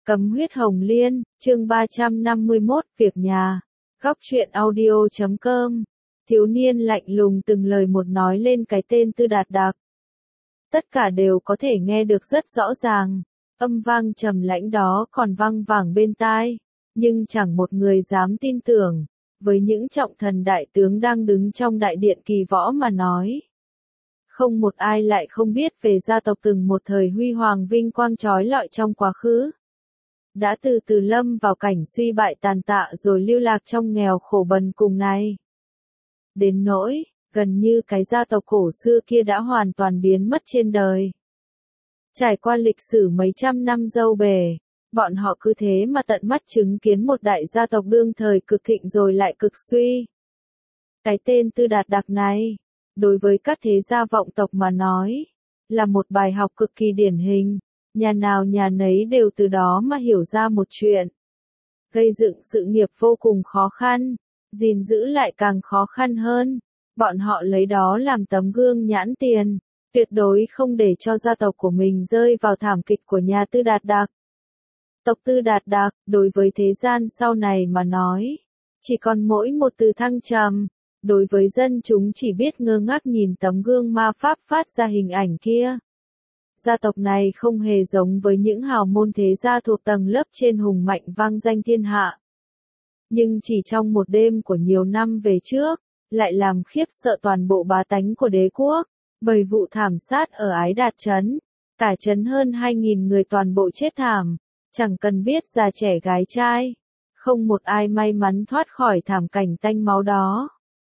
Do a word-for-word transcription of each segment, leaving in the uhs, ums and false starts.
Cấm huyết hồng liên, chương ba trăm năm mươi mốt, việc nhà. Góc truyện audio chấm com. Thiếu niên lạnh lùng từng lời một nói lên cái tên Tư Đạt Đạc. Tất cả đều có thể nghe được rất rõ ràng. Âm vang trầm lãnh đó còn vang vẳng bên tai. Nhưng chẳng một người dám tin tưởng. Với những trọng thần đại tướng đang đứng trong đại điện kỳ võ mà nói. Không một ai lại không biết về gia tộc từng một thời huy hoàng vinh quang trói lọi trong quá khứ. Đã từ từ lâm vào cảnh suy bại tàn tạ rồi lưu lạc trong nghèo khổ bần cùng này. Đến nỗi, gần như cái gia tộc cổ xưa kia đã hoàn toàn biến mất trên đời. Trải qua lịch sử mấy trăm năm dâu bề, bọn họ cứ thế mà tận mắt chứng kiến một đại gia tộc đương thời cực thịnh rồi lại cực suy. Cái tên Tư Đạt Đạc này, đối với các thế gia vọng tộc mà nói, là một bài học cực kỳ điển hình. Nhà nào nhà nấy đều từ đó mà hiểu ra một chuyện. Gây dựng sự nghiệp vô cùng khó khăn, gìn giữ lại càng khó khăn hơn. Bọn họ lấy đó làm tấm gương nhãn tiền, tuyệt đối không để cho gia tộc của mình rơi vào thảm kịch của nhà Tư Đạt Đạc. Tộc Tư Đạt Đạc, đối với thế gian sau này mà nói, chỉ còn mỗi một từ thăng trầm. Đối với dân chúng chỉ biết ngơ ngác nhìn tấm gương ma pháp phát ra hình ảnh kia. Gia tộc này không hề giống với những hào môn thế gia thuộc tầng lớp trên hùng mạnh vang danh thiên hạ. Nhưng chỉ trong một đêm của nhiều năm về trước, lại làm khiếp sợ toàn bộ bá tánh của đế quốc, bởi vụ thảm sát ở Ái Đạt Trấn. Cả trấn hơn hai nghìn người toàn bộ chết thảm, chẳng cần biết già trẻ gái trai. Không một ai may mắn thoát khỏi thảm cảnh tanh máu đó.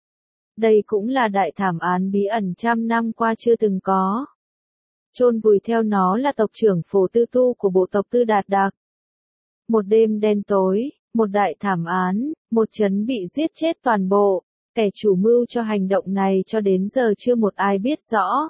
Đây cũng là đại thảm án bí ẩn trăm năm qua chưa từng có. Chôn vùi theo nó là tộc trưởng Phổ Tư Tu của bộ tộc Tư Đạt Đạc. Một đêm đen tối, một đại thảm án, một trấn bị giết chết toàn bộ, kẻ chủ mưu cho hành động này cho đến giờ chưa một ai biết rõ.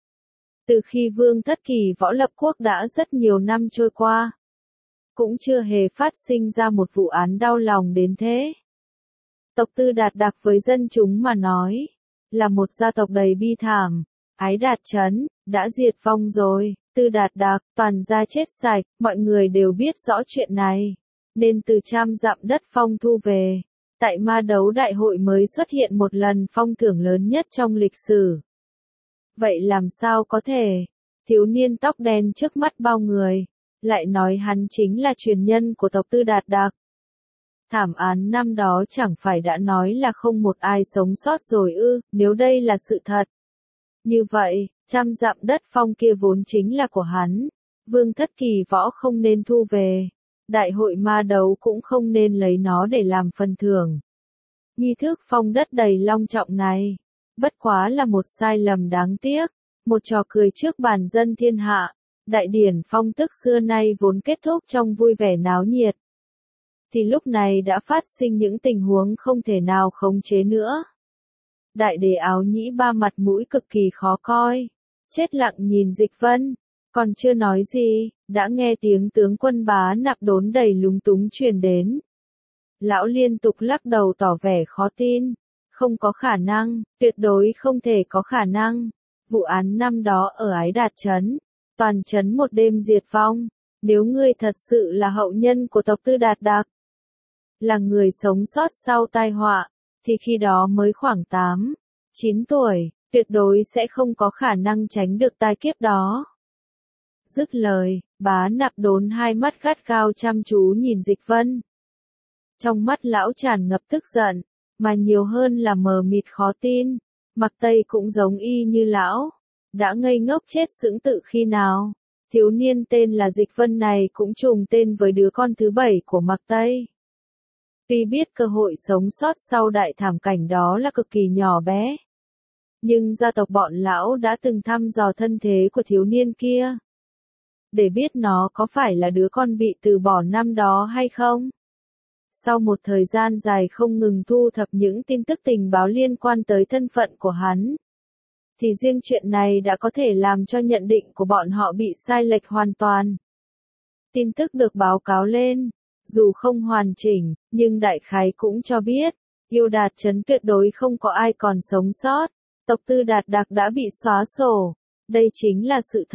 Từ khi Vương Thất Kỳ võ lập quốc đã rất nhiều năm trôi qua, cũng chưa hề phát sinh ra một vụ án đau lòng đến thế. Tộc Tư Đạt Đạc với dân chúng mà nói, là một gia tộc đầy bi thảm. Ái Đạt Trấn đã diệt vong rồi, Tư Đạt Đạc toàn gia chết sạch, mọi người đều biết rõ chuyện này, nên từ trăm dặm đất phong thu về. Tại ma đấu đại hội mới xuất hiện một lần phong thưởng lớn nhất trong lịch sử. Vậy làm sao có thể? Thiếu niên tóc đen trước mắt bao người, lại nói hắn chính là truyền nhân của tộc Tư Đạt Đạc. Thảm án năm đó chẳng phải đã nói là không một ai sống sót rồi ư, nếu đây là sự thật. Như vậy, trăm dặm đất phong kia vốn chính là của hắn. Vương Thất Kỳ võ không nên thu về. Đại hội ma đấu cũng không nên lấy nó để làm phần thưởng. Nghi thức phong đất đầy long trọng này, bất quá là một sai lầm đáng tiếc, một trò cười trước bàn dân thiên hạ. Đại điển phong tức xưa nay vốn kết thúc trong vui vẻ náo nhiệt. Thì lúc này đã phát sinh những tình huống không thể nào khống chế nữa. Đại đế áo nhĩ ba mặt mũi cực kỳ khó coi, chết lặng nhìn Dịch Vân, còn chưa nói gì, đã nghe tiếng tướng quân Bá Nạp đốn đầy lúng túng truyền đến. Lão liên tục lắc đầu tỏ vẻ khó tin, không có khả năng, tuyệt đối không thể có khả năng. Vụ án năm đó ở Ái Đạt Trấn, toàn trấn một đêm diệt vong, nếu ngươi thật sự là hậu nhân của tộc Tư Đạt Đạc, là người sống sót sau tai họa, thì khi đó mới khoảng tám, chín tuổi, tuyệt đối sẽ không có khả năng tránh được tai kiếp đó. Dứt lời, Bá Nạp đốn hai mắt gắt gao chăm chú nhìn Dịch Vân. Trong mắt lão tràn ngập tức giận, mà nhiều hơn là mờ mịt khó tin. Mặc Tây cũng giống y như lão, đã ngây ngốc chết sững tự khi nào. Thiếu niên tên là Dịch Vân này cũng trùng tên với đứa con thứ bảy của Mặc Tây. Tuy biết cơ hội sống sót sau đại thảm cảnh đó là cực kỳ nhỏ bé, nhưng gia tộc bọn lão đã từng thăm dò thân thế của thiếu niên kia, để biết nó có phải là đứa con bị từ bỏ năm đó hay không. Sau một thời gian dài không ngừng thu thập những tin tức tình báo liên quan tới thân phận của hắn, thì riêng chuyện này đã có thể làm cho nhận định của bọn họ bị sai lệch hoàn toàn. Tin tức được báo cáo lên, dù không hoàn chỉnh, nhưng đại khái cũng cho biết, Yêu Đạt Trấn tuyệt đối không có ai còn sống sót, tộc Tư Đạt Đạc đã bị xóa sổ. Đây chính là sự thật.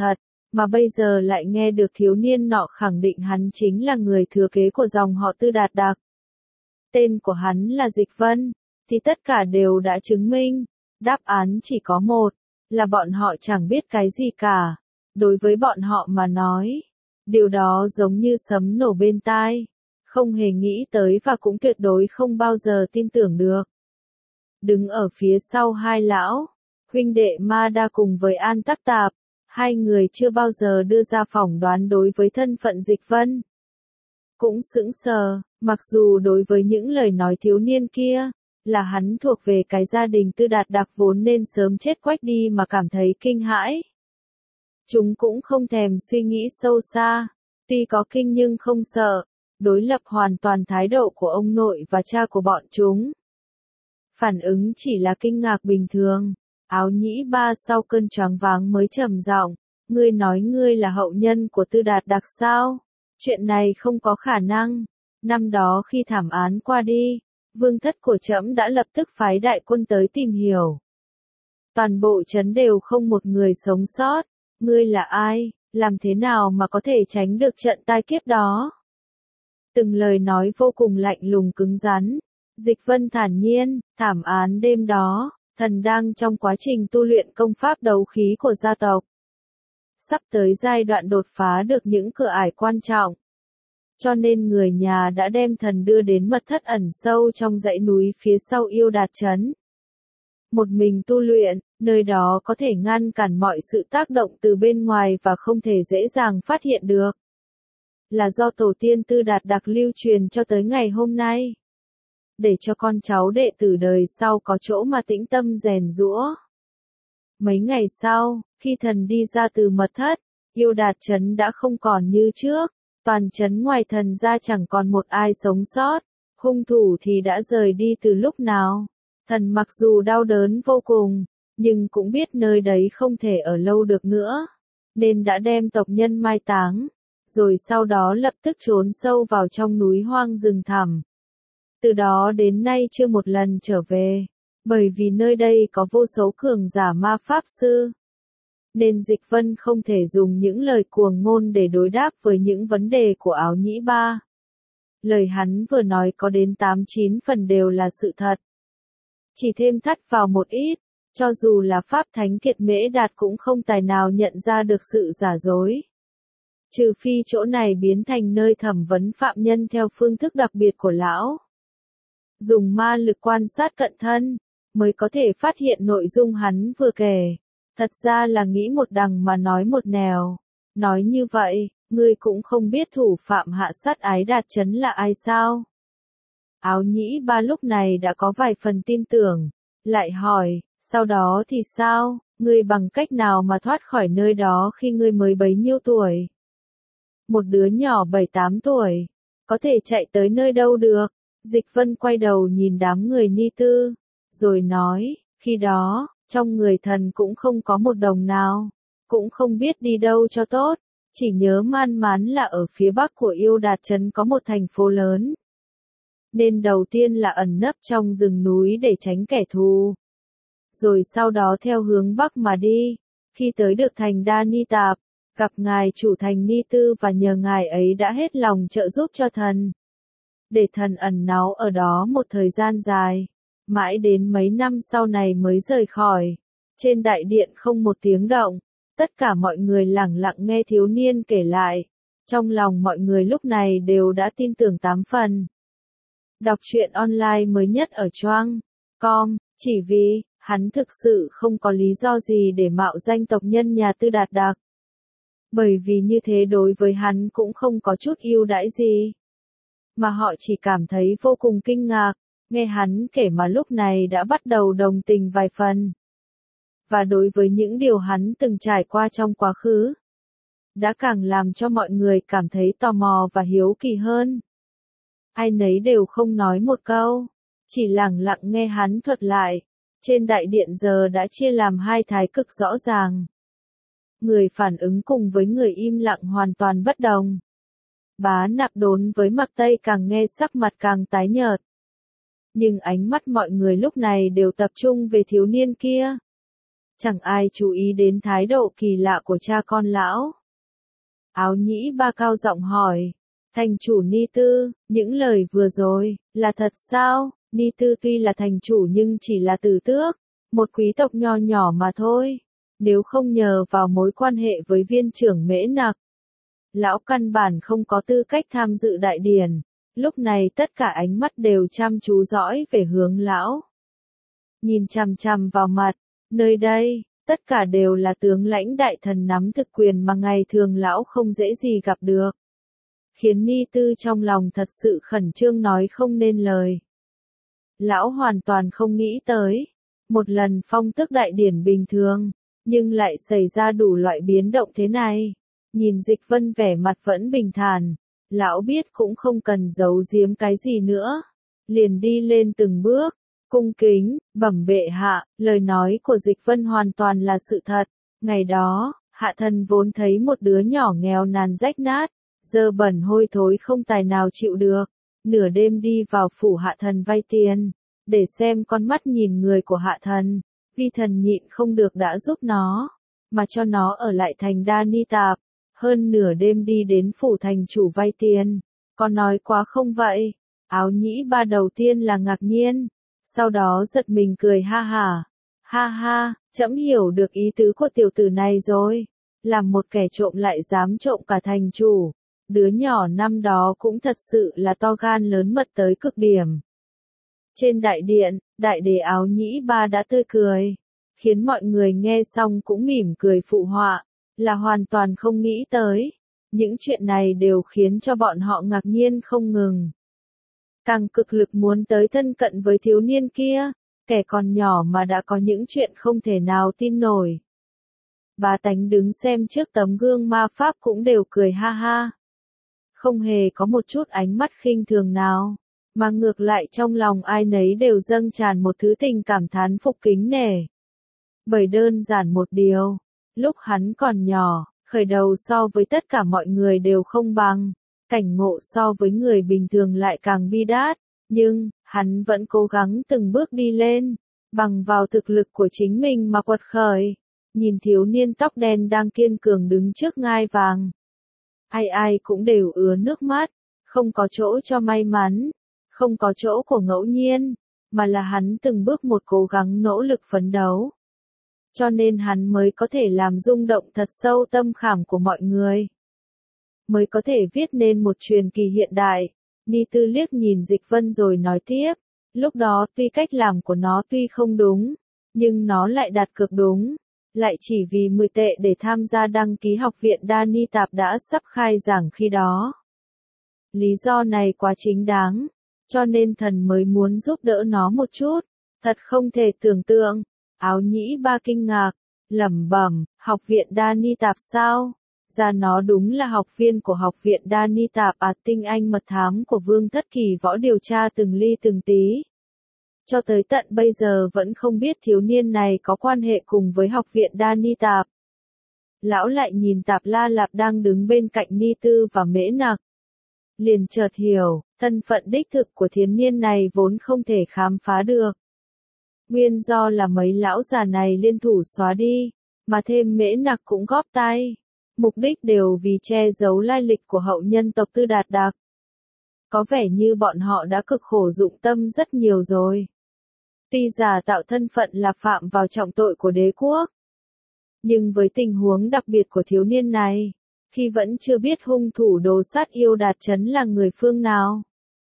mà bây giờ lại nghe được thiếu niên nọ khẳng định hắn chính là người thừa kế của dòng họ Tư Đạt Đặc. Tên của hắn là Dịch Vân, thì tất cả đều đã chứng minh, đáp án chỉ có một, là bọn họ chẳng biết cái gì cả. Đối với bọn họ mà nói, điều đó giống như sấm nổ bên tai, không hề nghĩ tới và cũng tuyệt đối không bao giờ tin tưởng được. Đứng ở phía sau hai lão, huynh đệ Ma Đa cùng với An Tắc Tạp, hai người chưa bao giờ đưa ra phỏng đoán đối với thân phận Dịch Vân. Cũng sững sờ, mặc dù đối với những lời nói thiếu niên kia, là hắn thuộc về cái gia đình Tư Đạt Đặc vốn nên sớm chết quách đi mà cảm thấy kinh hãi. Chúng cũng không thèm suy nghĩ sâu xa, tuy có kinh nhưng không sợ, đối lập hoàn toàn thái độ của ông nội và cha của bọn chúng. Phản ứng chỉ là kinh ngạc bình thường. Áo Nhĩ Ba sau cơn choáng váng mới trầm giọng, ngươi nói ngươi là hậu nhân của Tư Đạt Đặc sao? Chuyện này không có khả năng. Năm đó khi thảm án qua đi, vương thất của trẫm đã lập tức phái đại quân tới tìm hiểu. Toàn bộ trấn đều không một người sống sót. Ngươi là ai, làm thế nào mà có thể tránh được trận tai kiếp đó? Từng lời nói vô cùng lạnh lùng cứng rắn. Dịch Vân thản nhiên, thảm án đêm đó, thần đang trong quá trình tu luyện công pháp đấu khí của gia tộc. Sắp tới giai đoạn đột phá được những cửa ải quan trọng. Cho nên người nhà đã đem thần đưa đến mật thất ẩn sâu trong dãy núi phía sau Yêu Đạt Trấn. Một mình tu luyện, nơi đó có thể ngăn cản mọi sự tác động từ bên ngoài và không thể dễ dàng phát hiện được. Là do tổ tiên Tư Đạt Đặc lưu truyền cho tới ngày hôm nay. Để cho con cháu đệ tử đời sau có chỗ mà tĩnh tâm rèn giũa. Mấy ngày sau, khi thần đi ra từ mật thất, Yêu Đạt Trấn đã không còn như trước, toàn trấn ngoài thần ra chẳng còn một ai sống sót, hung thủ thì đã rời đi từ lúc nào. Thần mặc dù đau đớn vô cùng, nhưng cũng biết nơi đấy không thể ở lâu được nữa, nên đã đem tộc nhân mai táng, rồi sau đó lập tức trốn sâu vào trong núi hoang rừng thẳm. Từ đó đến nay chưa một lần trở về, bởi vì nơi đây có vô số cường giả ma pháp sư. Nên Dịch Vân không thể dùng những lời cuồng ngôn để đối đáp với những vấn đề của Áo Nhĩ Ba. Lời hắn vừa nói có đến tám chín phần đều là sự thật. Chỉ thêm thắt vào một ít, cho dù là Pháp Thánh Kiệt Mễ Đạt cũng không tài nào nhận ra được sự giả dối. Trừ phi chỗ này biến thành nơi thẩm vấn phạm nhân theo phương thức đặc biệt của lão. Dùng ma lực quan sát cận thân, mới có thể phát hiện nội dung hắn vừa kể. Thật ra là nghĩ một đằng mà nói một nẻo. Nói như vậy, ngươi cũng không biết thủ phạm hạ sát Ái Đạt Trấn là ai sao? Áo Nhĩ Ba lúc này đã có vài phần tin tưởng, lại hỏi, sau đó thì sao, ngươi bằng cách nào mà thoát khỏi nơi đó khi ngươi mới bấy nhiêu tuổi? Một đứa nhỏ bảy tám tuổi, có thể chạy tới nơi đâu được? Dịch Vân quay đầu nhìn đám người ni tư, rồi nói, khi đó, trong người thần cũng không có một đồng nào, cũng không biết đi đâu cho tốt, chỉ nhớ man mán là ở phía bắc của Yêu Đạt Trấn có một thành phố lớn. Nên đầu tiên là ẩn nấp trong rừng núi để tránh kẻ thù. Rồi sau đó theo hướng bắc mà đi, khi tới được thành Đa Ni Tạp, gặp ngài chủ thành Ni Tư và nhờ ngài ấy đã hết lòng trợ giúp cho thần. Để thần ẩn náu ở đó một thời gian dài, mãi đến mấy năm sau này mới rời khỏi. Trên đại điện không một tiếng động, tất cả mọi người lẳng lặng nghe thiếu niên kể lại. Trong lòng mọi người lúc này đều đã tin tưởng tám phần. Đọc truyện online mới nhất ở choang chấm com, chỉ vì, hắn thực sự không có lý do gì để mạo danh tộc nhân nhà Tư Đạt Đặc. Bởi vì như thế đối với hắn cũng không có chút ưu đãi gì. Mà họ chỉ cảm thấy vô cùng kinh ngạc, nghe hắn kể mà lúc này đã bắt đầu đồng tình vài phần. Và đối với những điều hắn từng trải qua trong quá khứ, đã càng làm cho mọi người cảm thấy tò mò và hiếu kỳ hơn. Ai nấy đều không nói một câu, chỉ lặng lặng nghe hắn thuật lại. Trên đại điện giờ đã chia làm hai thái cực rõ ràng. Người phản ứng cùng với người im lặng hoàn toàn bất đồng. Bá Nạp Đốn với Mặc Tây càng nghe sắc mặt càng tái nhợt. Nhưng ánh mắt mọi người lúc này đều tập trung về thiếu niên kia. Chẳng ai chú ý đến thái độ kỳ lạ của cha con lão. Áo nhĩ ba cao giọng hỏi. Thành chủ Ni Tư, những lời vừa rồi, là thật sao? Ni Tư tuy là thành chủ nhưng chỉ là tử tước, một quý tộc nho nhỏ mà thôi. Nếu không nhờ vào mối quan hệ với viên trưởng Mễ Nặc, lão căn bản không có tư cách tham dự đại điển. Lúc này tất cả ánh mắt đều chăm chú dõi về hướng lão. Nhìn chằm chằm vào mặt, nơi đây, tất cả đều là tướng lãnh đại thần nắm thực quyền mà ngày thường lão không dễ gì gặp được. Khiến Ni Tư trong lòng thật sự khẩn trương nói không nên lời. Lão hoàn toàn không nghĩ tới, một lần phong tước đại điển bình thường, nhưng lại xảy ra đủ loại biến động thế này. Nhìn Dịch Vân vẻ mặt vẫn bình thản, lão biết cũng không cần giấu giếm cái gì nữa. Liền đi lên từng bước, cung kính, bẩm bệ hạ, lời nói của Dịch Vân hoàn toàn là sự thật. Ngày đó, hạ thần vốn thấy một đứa nhỏ nghèo nàn rách nát, dơ bẩn hôi thối không tài nào chịu được. Nửa đêm đi vào phủ hạ thần vay tiền, để xem con mắt nhìn người của hạ thần. Vi thần nhịn không được đã giúp nó, mà cho nó ở lại thành Đa Ni Tạp. Hơn nửa đêm đi đến phủ thành chủ vay tiền, có nói quá không vậy? Áo nhĩ ba đầu tiên là ngạc nhiên, sau đó giật mình cười ha hả. Ha ha, trẫm hiểu được ý tứ của tiểu tử này rồi. Làm một kẻ trộm lại dám trộm cả thành chủ. Đứa nhỏ năm đó cũng thật sự là to gan lớn mật tới cực điểm. Trên đại điện, đại đế áo nhĩ ba đã tươi cười, khiến mọi người nghe xong cũng mỉm cười phụ họa, là hoàn toàn không nghĩ tới. Những chuyện này đều khiến cho bọn họ ngạc nhiên không ngừng. Càng cực lực muốn tới thân cận với thiếu niên kia, kẻ còn nhỏ mà đã có những chuyện không thể nào tin nổi. Bá tánh đứng xem trước tấm gương ma pháp cũng đều cười ha ha. Không hề có một chút ánh mắt khinh thường nào, mà ngược lại trong lòng ai nấy đều dâng tràn một thứ tình cảm thán phục kính nể. Bởi đơn giản một điều, lúc hắn còn nhỏ, khởi đầu so với tất cả mọi người đều không bằng, cảnh ngộ so với người bình thường lại càng bi đát, nhưng, hắn vẫn cố gắng từng bước đi lên, bằng vào thực lực của chính mình mà quật khởi. Nhìn thiếu niên tóc đen đang kiên cường đứng trước ngai vàng. Ai ai cũng đều ứa nước mắt, không có chỗ cho may mắn, không có chỗ của ngẫu nhiên, mà là hắn từng bước một cố gắng nỗ lực phấn đấu. Cho nên hắn mới có thể làm rung động thật sâu tâm khảm của mọi người. Mới có thể viết nên một truyền kỳ hiện đại. Ni Tư liếc nhìn Dịch Vân rồi nói tiếp, lúc đó tuy cách làm của nó tuy không đúng, nhưng nó lại đặt cược đúng. Lại chỉ vì mười tệ để tham gia đăng ký học viện Đa Ni Tạp đã sắp khai giảng khi đó. Lý do này quá chính đáng, cho nên thần mới muốn giúp đỡ nó một chút. Thật không thể tưởng tượng. Áo nhĩ ba kinh ngạc, lẩm bẩm, học viện Đa Ni Tạp sao? Ra nó đúng là học viên của học viện Đa Ni Tạp à, tinh anh mật thám của Vương Thất Kỳ Võ điều tra từng ly từng tí. Cho tới tận bây giờ vẫn không biết thiếu niên này có quan hệ cùng với học viện Đa Ni Tạp. Lão lại nhìn Tạp La Lạp đang đứng bên cạnh Ni Tư và Mễ Nặc. Liền chợt hiểu, thân phận đích thực của thiếu niên này vốn không thể khám phá được. Nguyên do là mấy lão già này liên thủ xóa đi, mà thêm Mễ Nặc cũng góp tay. Mục đích đều vì che giấu lai lịch của hậu nhân tộc Tư Đạt Đạc. Có vẻ như bọn họ đã cực khổ dụng tâm rất nhiều rồi. Tuy giả tạo thân phận là phạm vào trọng tội của đế quốc, nhưng với tình huống đặc biệt của thiếu niên này, khi vẫn chưa biết hung thủ đồ sát yêu Đạt Trấn là người phương nào,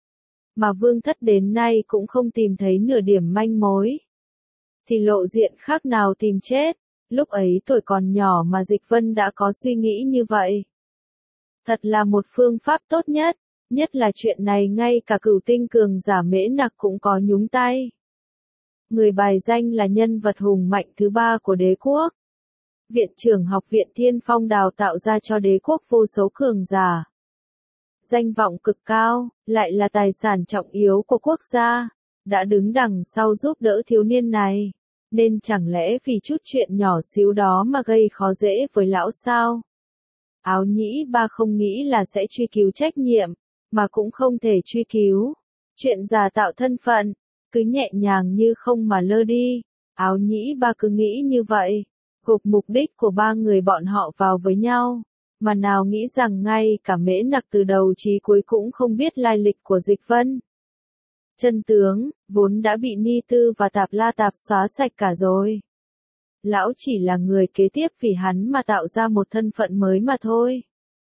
mà Vương Thất đến nay cũng không tìm thấy nửa điểm manh mối, thì lộ diện khác nào tìm chết. Lúc ấy tuổi còn nhỏ mà Dịch Vân đã có suy nghĩ như vậy. Thật là một phương pháp tốt nhất, nhất là chuyện này ngay cả cửu tinh cường giả Mễ Nặc cũng có nhúng tay. Người bài danh là nhân vật hùng mạnh thứ ba của đế quốc. Viện trưởng học viện Thiên Phong đào tạo ra cho đế quốc vô số cường giả. Danh vọng cực cao, lại là tài sản trọng yếu của quốc gia, đã đứng đằng sau giúp đỡ thiếu niên này. Nên chẳng lẽ vì chút chuyện nhỏ xíu đó mà gây khó dễ với lão sao? Áo nhĩ ba không nghĩ là sẽ truy cứu trách nhiệm, mà cũng không thể truy cứu. Chuyện giả tạo thân phận, cứ nhẹ nhàng như không mà lơ đi. Áo nhĩ ba cứ nghĩ như vậy, gộp mục đích của ba người bọn họ vào với nhau, mà nào nghĩ rằng ngay cả Mễ Nặc từ đầu chí cuối cũng không biết lai lịch của Dịch Vân. Chân tướng, vốn đã bị Ni Tư và Tạp La Tạp xóa sạch cả rồi. Lão chỉ là người kế tiếp vì hắn mà tạo ra một thân phận mới mà thôi.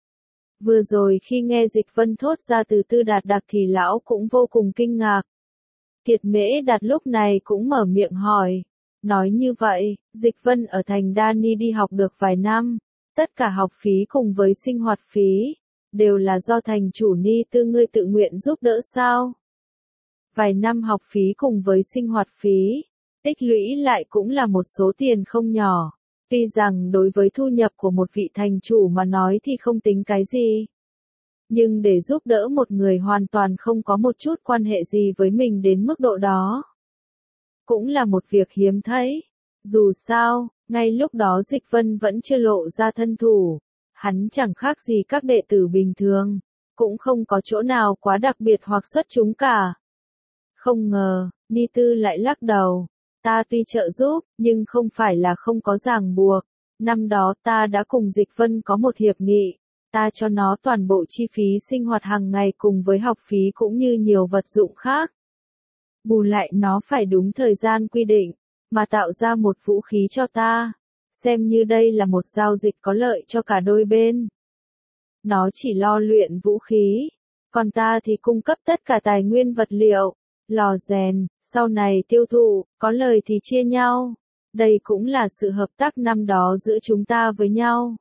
Vừa rồi khi nghe Dịch Vân thốt ra từ Tư Đạt Đặc thì lão cũng vô cùng kinh ngạc. Thiệt Mễ Đạt lúc này cũng mở miệng hỏi. Nói như vậy, Dịch Vân ở thành Đa Ni đi học được vài năm, tất cả học phí cùng với sinh hoạt phí, đều là do thành chủ Ni Tư ngươi tự nguyện giúp đỡ sao? Vài năm học phí cùng với sinh hoạt phí, tích lũy lại cũng là một số tiền không nhỏ. Tuy rằng đối với thu nhập của một vị thành chủ mà nói thì không tính cái gì. Nhưng để giúp đỡ một người hoàn toàn không có một chút quan hệ gì với mình đến mức độ đó, cũng là một việc hiếm thấy. Dù sao, ngay lúc đó Dịch Vân vẫn chưa lộ ra thân thủ. Hắn chẳng khác gì các đệ tử bình thường, cũng không có chỗ nào quá đặc biệt hoặc xuất chúng cả. Không ngờ, Ni Tư lại lắc đầu. Ta tuy trợ giúp, nhưng không phải là không có ràng buộc. Năm đó ta đã cùng Dịch Vân có một hiệp nghị. Ta cho nó toàn bộ chi phí sinh hoạt hàng ngày cùng với học phí cũng như nhiều vật dụng khác. Bù lại nó phải đúng thời gian quy định, mà tạo ra một vũ khí cho ta. Xem như đây là một giao dịch có lợi cho cả đôi bên. Nó chỉ lo luyện vũ khí, còn ta thì cung cấp tất cả tài nguyên vật liệu, lò rèn, sau này tiêu thụ, có lời thì chia nhau. Đây cũng là sự hợp tác năm đó giữa chúng ta với nhau.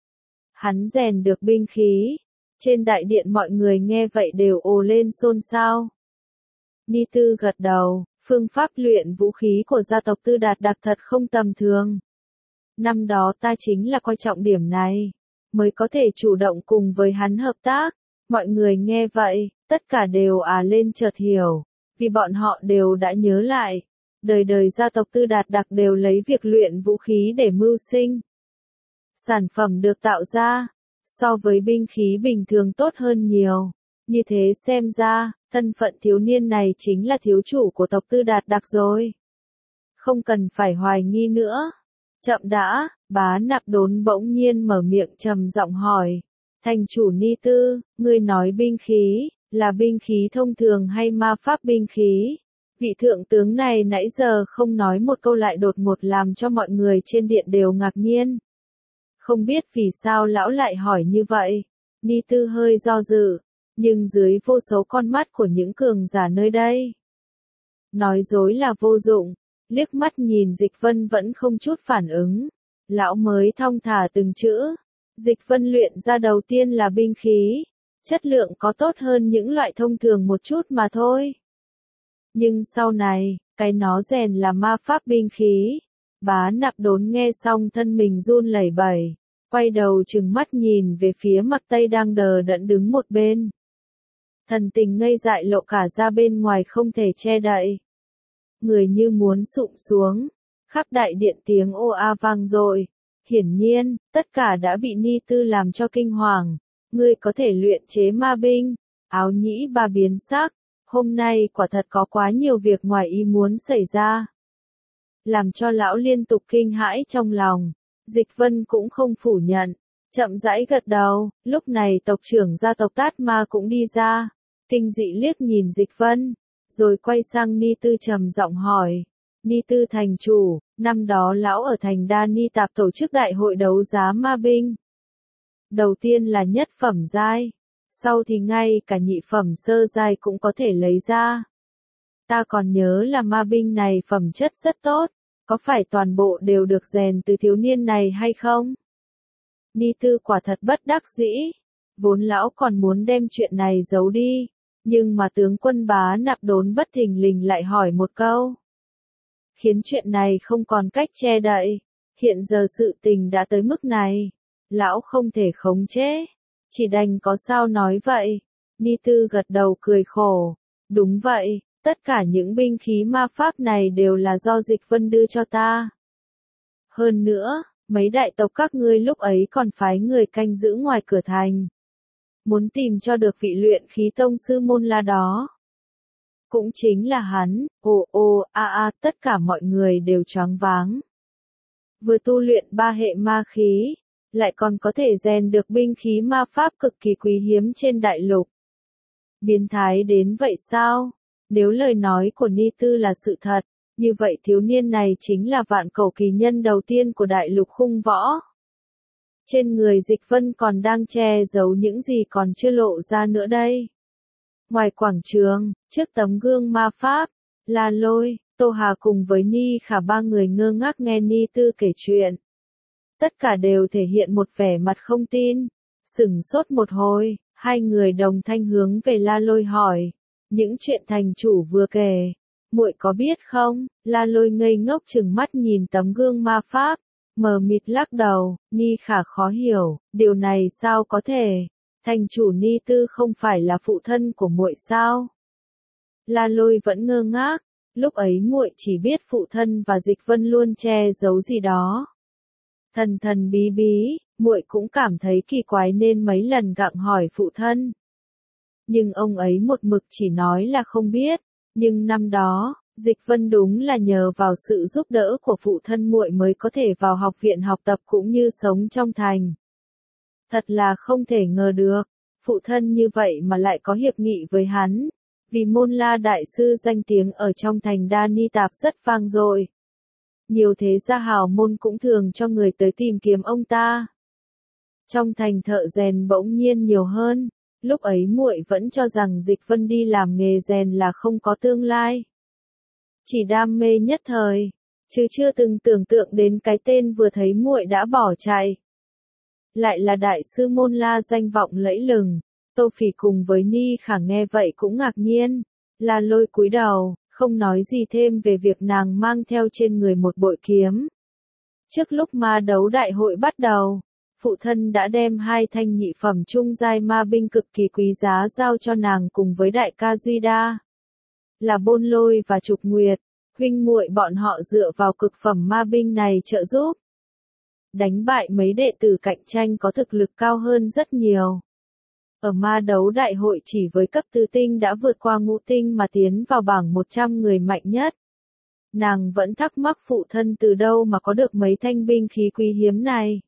Hắn rèn được binh khí. Trên đại điện mọi người nghe vậy đều ồ lên xôn xao. Ni Tư gật đầu, phương pháp luyện vũ khí của gia tộc Tư Đạt Đặc thật không tầm thường. Năm đó ta chính là coi trọng điểm này, mới có thể chủ động cùng với hắn hợp tác. Mọi người nghe vậy, tất cả đều à lên chợt hiểu, vì bọn họ đều đã nhớ lại. Đời đời gia tộc Tư Đạt Đặc đều lấy việc luyện vũ khí để mưu sinh. Sản phẩm được tạo ra, so với binh khí bình thường tốt hơn nhiều. Như thế xem ra, thân phận thiếu niên này chính là thiếu chủ của tộc Tư Đạt Đặc rồi. Không cần phải hoài nghi nữa. Chậm đã, Bá Nạp Đốn bỗng nhiên mở miệng trầm giọng hỏi. Thành chủ Ni Tư, ngươi nói binh khí, là binh khí thông thường hay ma pháp binh khí? Vị thượng tướng này nãy giờ không nói một câu lại đột ngột làm cho mọi người trên điện đều ngạc nhiên. Không biết vì sao lão lại hỏi như vậy. Ni Tư hơi do dự, nhưng dưới vô số con mắt của những cường giả nơi đây, nói dối là vô dụng. Liếc mắt nhìn Dịch Vân vẫn không chút phản ứng. Lão mới thong thả từng chữ. Dịch Vân luyện ra đầu tiên là binh khí. Chất lượng có tốt hơn những loại thông thường một chút mà thôi. Nhưng sau này, cái nó rèn là ma pháp binh khí. Bá Nạp Đốn nghe xong thân mình run lẩy bẩy. Quay đầu trừng mắt nhìn về phía Mặc Tây đang đờ đẫn đứng một bên. Thần tình ngây dại lộ cả ra bên ngoài không thể che đậy. Người như muốn sụp xuống, khắp đại điện tiếng ồ a vang dội. Hiển nhiên, tất cả đã bị Ni Tư làm cho kinh hoàng. Ngươi có thể luyện chế ma binh. Áo Nhĩ Ba biến sắc. Hôm nay quả thật có quá nhiều việc ngoài ý muốn xảy ra. Làm cho lão liên tục kinh hãi trong lòng. Dịch Vân cũng không phủ nhận. Chậm rãi gật đầu. Lúc này tộc trưởng gia tộc Tát Ma cũng đi ra. Kinh dị liếc nhìn Dịch Vân. Rồi quay sang Ni Tư trầm giọng hỏi. Ni Tư thành chủ, năm đó lão ở thành Đa Ni Tạp tổ chức đại hội đấu giá ma binh. Đầu tiên là nhất phẩm giai, sau thì ngay cả nhị phẩm sơ giai cũng có thể lấy ra. Ta còn nhớ là ma binh này phẩm chất rất tốt, có phải toàn bộ đều được rèn từ thiếu niên này hay không? Ni Tư quả thật bất đắc dĩ, vốn lão còn muốn đem chuyện này giấu đi. Nhưng mà tướng quân Bá Nạp Đốn bất thình lình lại hỏi một câu, khiến chuyện này không còn cách che đậy. Hiện giờ sự tình đã tới mức này, lão không thể khống chế, chỉ đành có sao nói vậy. Ni Tư gật đầu cười khổ. Đúng vậy, tất cả những binh khí ma pháp này đều là do Dịch Vân đưa cho ta. Hơn nữa, mấy đại tộc các ngươi lúc ấy còn phái người canh giữ ngoài cửa thành. Muốn tìm cho được vị luyện khí tông sư Môn La đó. Cũng chính là hắn. Ồ ồ a a, tất cả mọi người đều choáng váng. Vừa tu luyện ba hệ ma khí, lại còn có thể rèn được binh khí ma pháp cực kỳ quý hiếm trên đại lục. Biến thái đến vậy sao? Nếu lời nói của Ni Tư là sự thật, như vậy thiếu niên này chính là vạn cầu kỳ nhân đầu tiên của đại lục khung võ. Trên người Dịch Vân còn đang che giấu những gì còn chưa lộ ra nữa đây. Ngoài quảng trường, trước tấm gương ma pháp, La Lôi, Tô Hà cùng với Ni Khả ba người ngơ ngác nghe Ni Tư kể chuyện. Tất cả đều thể hiện một vẻ mặt không tin. Sửng sốt một hồi, hai người đồng thanh hướng về La Lôi hỏi. Những chuyện thành chủ vừa kể, muội có biết không? La Lôi ngây ngốc trừng mắt nhìn tấm gương ma pháp, mờ mịt lắc đầu. Ni Khả khó hiểu, điều này sao có thể? Thành chủ Ni Tư không phải là phụ thân của muội sao? La Lôi vẫn ngơ ngác, lúc ấy muội chỉ biết phụ thân và Dịch Vân luôn che giấu gì đó. Thần thần bí bí, muội cũng cảm thấy kỳ quái nên mấy lần gặng hỏi phụ thân. Nhưng ông ấy một mực chỉ nói là không biết, nhưng năm đó, Dịch Vân đúng là nhờ vào sự giúp đỡ của phụ thân muội mới có thể vào học viện học tập cũng như sống trong thành. Thật là không thể ngờ được, phụ thân như vậy mà lại có hiệp nghị với hắn, vì Môn La đại sư danh tiếng ở trong thành Đa Ni Tạp rất vang dội. Nhiều thế gia hào môn cũng thường cho người tới tìm kiếm ông ta. Trong thành thợ rèn bỗng nhiên nhiều hơn, lúc ấy muội vẫn cho rằng Dịch Vân đi làm nghề rèn là không có tương lai. Chỉ đam mê nhất thời, chứ chưa từng tưởng tượng đến cái tên vừa thấy muội đã bỏ chạy. Lại là đại sư Môn La danh vọng lẫy lừng. Tô Phỉ cùng với Ni Khả nghe vậy cũng ngạc nhiên. La Lôi cúi đầu, không nói gì thêm về việc nàng mang theo trên người một bội kiếm. Trước lúc ma đấu đại hội bắt đầu, phụ thân đã đem hai thanh nhị phẩm trung giai ma binh cực kỳ quý giá giao cho nàng cùng với đại ca Duy Đa. Là Bôn Lôi và Trục Nguyệt, huynh muội bọn họ dựa vào cực phẩm ma binh này trợ giúp. Đánh bại mấy đệ tử cạnh tranh có thực lực cao hơn rất nhiều. Ở ma đấu đại hội chỉ với cấp tứ tinh đã vượt qua ngũ tinh mà tiến vào bảng một trăm người mạnh nhất. Nàng vẫn thắc mắc phụ thân từ đâu mà có được mấy thanh binh khí quý hiếm này.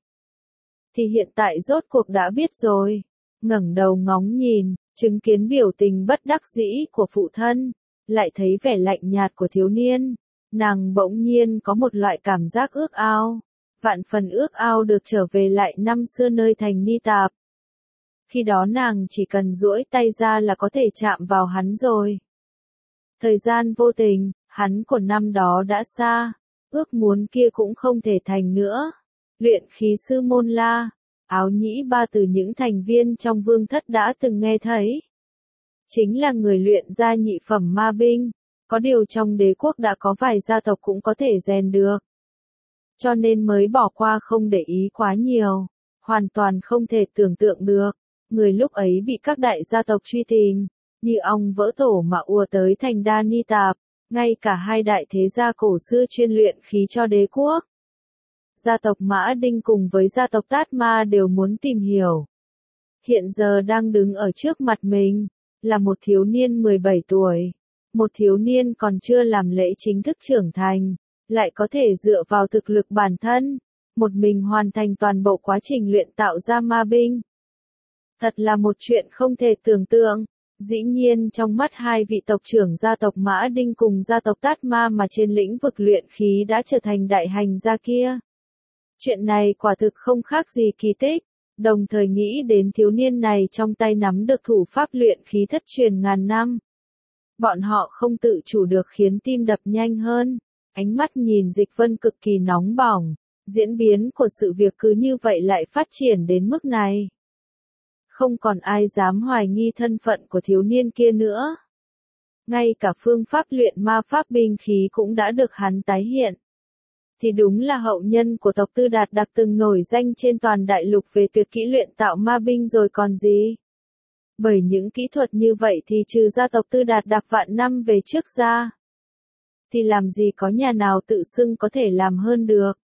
Thì hiện tại rốt cuộc đã biết rồi. Ngẩng đầu ngóng nhìn, chứng kiến biểu tình bất đắc dĩ của phụ thân, lại thấy vẻ lạnh nhạt của thiếu niên. Nàng bỗng nhiên có một loại cảm giác ước ao. Vạn phần ước ao được trở về lại năm xưa nơi thành Ni Tạp. Khi đó nàng chỉ cần duỗi tay ra là có thể chạm vào hắn rồi. Thời gian vô tình, hắn của năm đó đã xa, ước muốn kia cũng không thể thành nữa. Luyện khí sư Môn La, Áo Nhĩ Ba từ những thành viên trong vương thất đã từng nghe thấy. Chính là người luyện ra nhị phẩm ma binh, có điều trong đế quốc đã có vài gia tộc cũng có thể rèn được. Cho nên mới bỏ qua không để ý quá nhiều, hoàn toàn không thể tưởng tượng được. Người lúc ấy bị các đại gia tộc truy tìm, như ong vỡ tổ mà ùa tới thành Đa Ni Tạp, ngay cả hai đại thế gia cổ xưa chuyên luyện khí cho đế quốc. Gia tộc Mã Đinh cùng với gia tộc Tát Ma đều muốn tìm hiểu. Hiện giờ đang đứng ở trước mặt mình, là một thiếu niên mười bảy tuổi, một thiếu niên còn chưa làm lễ chính thức trưởng thành, lại có thể dựa vào thực lực bản thân, một mình hoàn thành toàn bộ quá trình luyện tạo ra ma binh. Thật là một chuyện không thể tưởng tượng. Dĩ nhiên trong mắt hai vị tộc trưởng gia tộc Mã Đinh cùng gia tộc Tát Ma mà trên lĩnh vực luyện khí đã trở thành đại hành gia kia. Chuyện này quả thực không khác gì kỳ tích, đồng thời nghĩ đến thiếu niên này trong tay nắm được thủ pháp luyện khí thất truyền ngàn năm. Bọn họ không tự chủ được khiến tim đập nhanh hơn, ánh mắt nhìn Dịch Vân cực kỳ nóng bỏng, diễn biến của sự việc cứ như vậy lại phát triển đến mức này. Không còn ai dám hoài nghi thân phận của thiếu niên kia nữa. Ngay cả phương pháp luyện ma pháp binh khí cũng đã được hắn tái hiện. Thì đúng là hậu nhân của tộc Tư Đạt Đặc từng nổi danh trên toàn đại lục về tuyệt kỹ luyện tạo ma binh rồi còn gì. Bởi những kỹ thuật như vậy thì trừ gia tộc Tư Đạt Đặc vạn năm về trước ra, thì làm gì có nhà nào tự xưng có thể làm hơn được.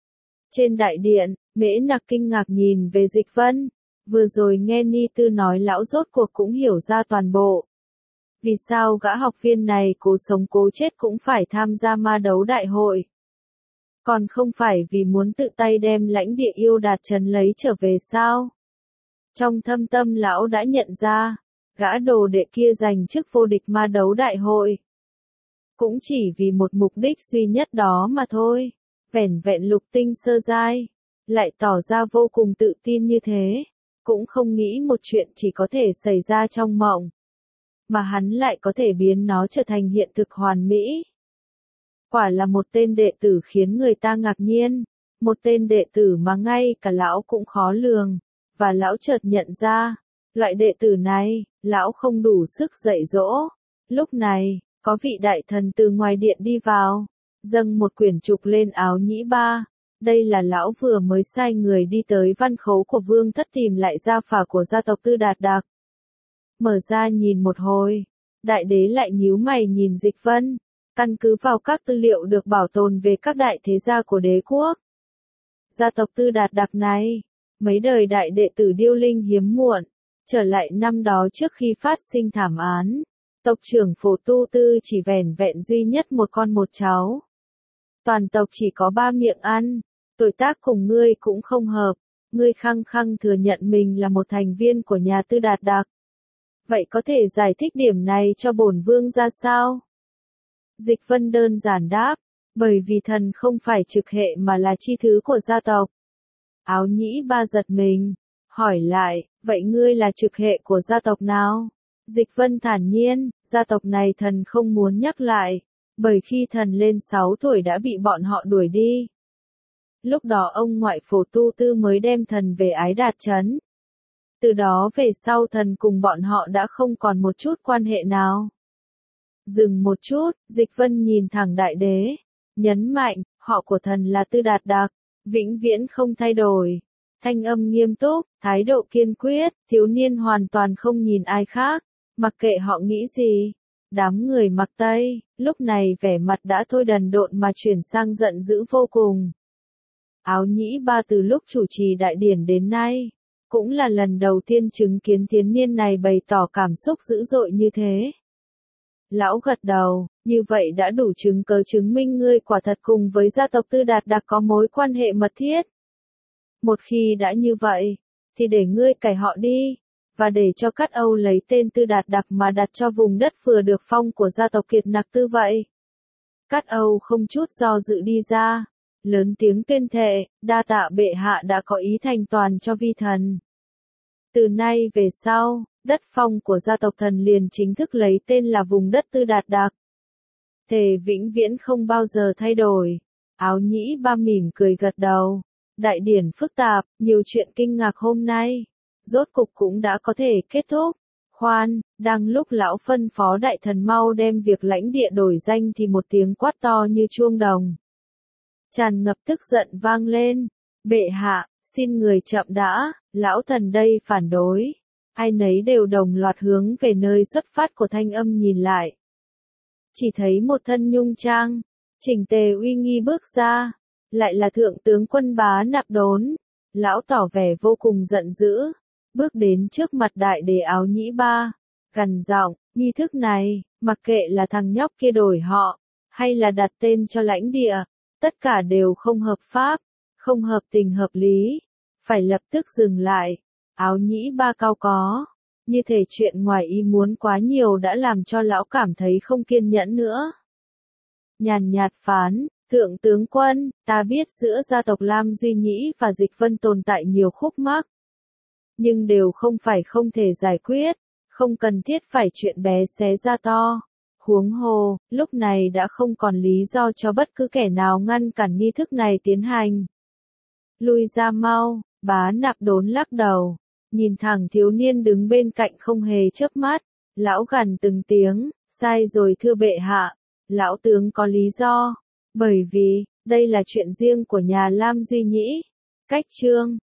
Trên đại điện, Mễ Nặc kinh ngạc nhìn về Dịch Vân. Vừa rồi nghe Ni Tư nói lão rốt cuộc cũng hiểu ra toàn bộ. Vì sao gã học viên này cố sống cố chết cũng phải tham gia ma đấu đại hội? Còn không phải vì muốn tự tay đem lãnh địa Yêu Đạt Trấn lấy trở về sao? Trong thâm tâm lão đã nhận ra, gã đồ đệ kia giành chức vô địch ma đấu đại hội. Cũng chỉ vì một mục đích duy nhất đó mà thôi, vẻn vẹn lục tinh sơ giai, lại tỏ ra vô cùng tự tin như thế, cũng không nghĩ một chuyện chỉ có thể xảy ra trong mộng, mà hắn lại có thể biến nó trở thành hiện thực hoàn mỹ. Quả là một tên đệ tử khiến người ta ngạc nhiên, một tên đệ tử mà ngay cả lão cũng khó lường, và lão chợt nhận ra, loại đệ tử này, lão không đủ sức dạy dỗ. Lúc này, có vị đại thần từ ngoài điện đi vào, dâng một quyển trục lên áo nhĩ ba. Đây là lão vừa mới sai người đi tới văn khấu của vương thất tìm lại gia phả của gia tộc Tư Đạt Đạc. Mở ra nhìn một hồi, đại đế lại nhíu mày nhìn Dịch Vân, căn cứ vào các tư liệu được bảo tồn về các đại thế gia của đế quốc. Gia tộc Tư Đạt Đạc này, mấy đời đại đệ tử điêu linh hiếm muộn, trở lại năm đó trước khi phát sinh thảm án. Tộc trưởng Phổ Tu Tư chỉ vẻn vẹn duy nhất một con một cháu. Toàn tộc chỉ có ba miệng ăn, tuổi tác cùng ngươi cũng không hợp, ngươi khăng khăng thừa nhận mình là một thành viên của nhà Tư Đạt Đạc. Vậy có thể giải thích điểm này cho bổn vương ra sao? Dịch Vân đơn giản đáp, bởi vì thần không phải trực hệ mà là chi thứ của gia tộc. Áo nhĩ ba giật mình, hỏi lại, vậy ngươi là trực hệ của gia tộc nào? Dịch Vân thản nhiên, gia tộc này thần không muốn nhắc lại, bởi khi thần lên sáu tuổi đã bị bọn họ đuổi đi. Lúc đó ông ngoại Phổ Tu Tư mới đem thần về Ái Đạt Trấn. Từ đó về sau thần cùng bọn họ đã không còn một chút quan hệ nào. Dừng một chút, Dịch Vân nhìn thẳng đại đế, nhấn mạnh, họ của thần là Tư Đạt Đạc, vĩnh viễn không thay đổi. Thanh âm nghiêm túc, thái độ kiên quyết, thiếu niên hoàn toàn không nhìn ai khác, mặc kệ họ nghĩ gì. Đám người mặc Tây, lúc này vẻ mặt đã thôi đần độn mà chuyển sang giận dữ vô cùng. Áo nhĩ ba từ lúc chủ trì đại điển đến nay, cũng là lần đầu tiên chứng kiến thiếu niên này bày tỏ cảm xúc dữ dội như thế. Lão gật đầu, như vậy đã đủ chứng cớ chứng minh ngươi quả thật cùng với gia tộc Tư Đạt Đạc có mối quan hệ mật thiết. Một khi đã như vậy, thì để ngươi cải họ đi, và để cho Cát Âu lấy tên Tư Đạt Đạc mà đặt cho vùng đất vừa được phong của gia tộc Kiệt Nặc Tư vậy. Cát Âu không chút do dự đi ra, lớn tiếng tuyên thệ, đa tạ bệ hạ đã có ý thành toàn cho vi thần. Từ nay về sau, đất phong của gia tộc thần liền chính thức lấy tên là vùng đất Tư Đạt Đạc. Thề vĩnh viễn không bao giờ thay đổi. Áo nhĩ ba mỉm cười gật đầu. Đại điển phức tạp, nhiều chuyện kinh ngạc hôm nay, rốt cục cũng đã có thể kết thúc. Khoan, đang lúc lão phân phó đại thần mau đem việc lãnh địa đổi danh thì một tiếng quát to như chuông đồng, tràn ngập tức giận vang lên. Bệ hạ, xin người chậm đã, lão thần đây phản đối. Ai nấy đều đồng loạt hướng về nơi xuất phát của thanh âm nhìn lại. Chỉ thấy một thân nhung trang, chỉnh tề uy nghi bước ra, lại là thượng tướng quân Bá Nạp Đốn. Lão tỏ vẻ vô cùng giận dữ, bước đến trước mặt đại đế Áo nhĩ ba, gằn giọng, nghi thức này, mặc kệ là thằng nhóc kia đổi họ, hay là đặt tên cho lãnh địa, tất cả đều không hợp pháp, không hợp tình hợp lý, phải lập tức dừng lại. Áo nhĩ ba cao có, như thể chuyện ngoài ý muốn quá nhiều đã làm cho lão cảm thấy không kiên nhẫn nữa. Nhàn nhạt phán, thượng tướng quân, ta biết giữa gia tộc Lam Duy Nhĩ và Dịch Vân tồn tại nhiều khúc mắc, nhưng đều không phải không thể giải quyết, không cần thiết phải chuyện bé xé ra to. Huống hồ, lúc này đã không còn lý do cho bất cứ kẻ nào ngăn cản nghi thức này tiến hành. Lui ra mau, Bá Nạp Đốn lắc đầu, nhìn thẳng thiếu niên đứng bên cạnh không hề chớp mắt, lão gằn từng tiếng, sai rồi thưa bệ hạ, lão tướng có lý do, bởi vì, đây là chuyện riêng của nhà Lam Duy Nhĩ. Cách chương